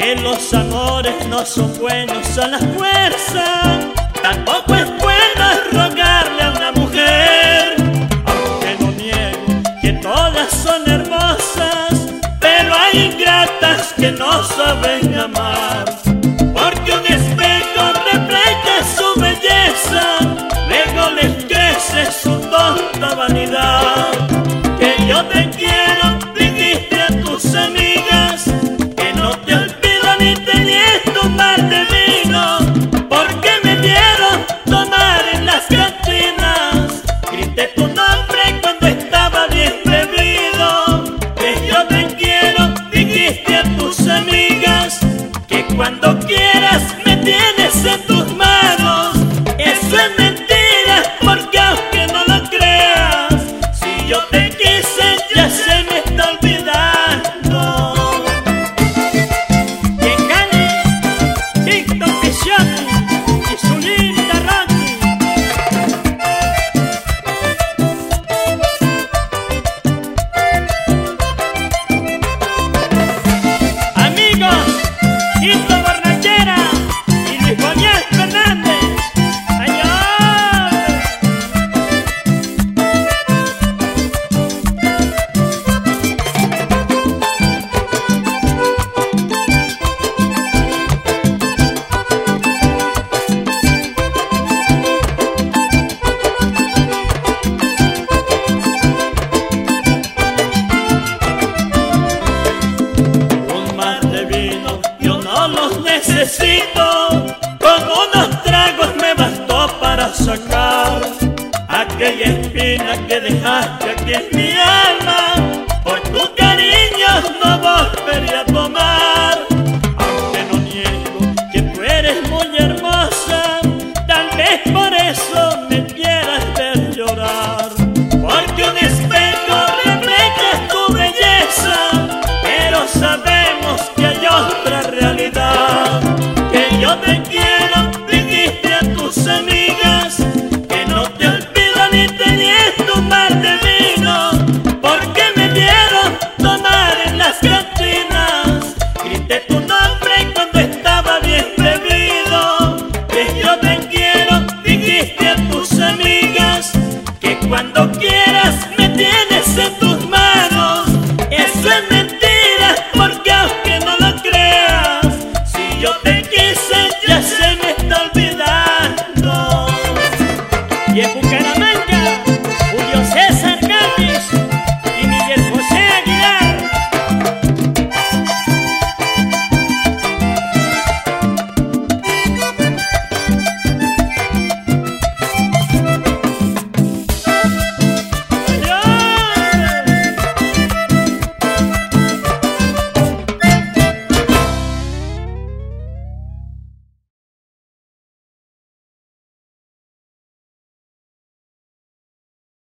que los amores no son buenos a la fuerza. Tampoco es bueno rogarle a una mujer, aunque no niego que todas son hermosas, pero hay ingratas que no saben amar. Porque un espejo refleja su belleza, luego les crece su tonta vanidad. Que yo te quiero, dijiste a tus amigas, que no te olvido ni te nieto un mar de vino, porque me vieron tomar en las cantinas. Grité tu nombre cuando estaba bien bebido. Que yo te quiero, dijiste a tus amigas, que cuando quieras me tienes en tus manos. Eso es mentira, porque aunque no lo creas, si yo te quise ya se me está olvidando. Que gane Víctor Pisciani y su linda Rocky. Amigos, Tito Borrachera y Luis Boñaz Fernández. ¡Adiós! Un mar de vino yo no los necesito, con unos tragos me bastó para sacar aquella espina que dejaste aquí en mi alma. Por tu cariño no volvería a tomar, aunque no niego que tú eres muy hermosa, tal vez por eso me quieras ver llorar. Porque un espejo refleja tu belleza, pero sabemos que hay otra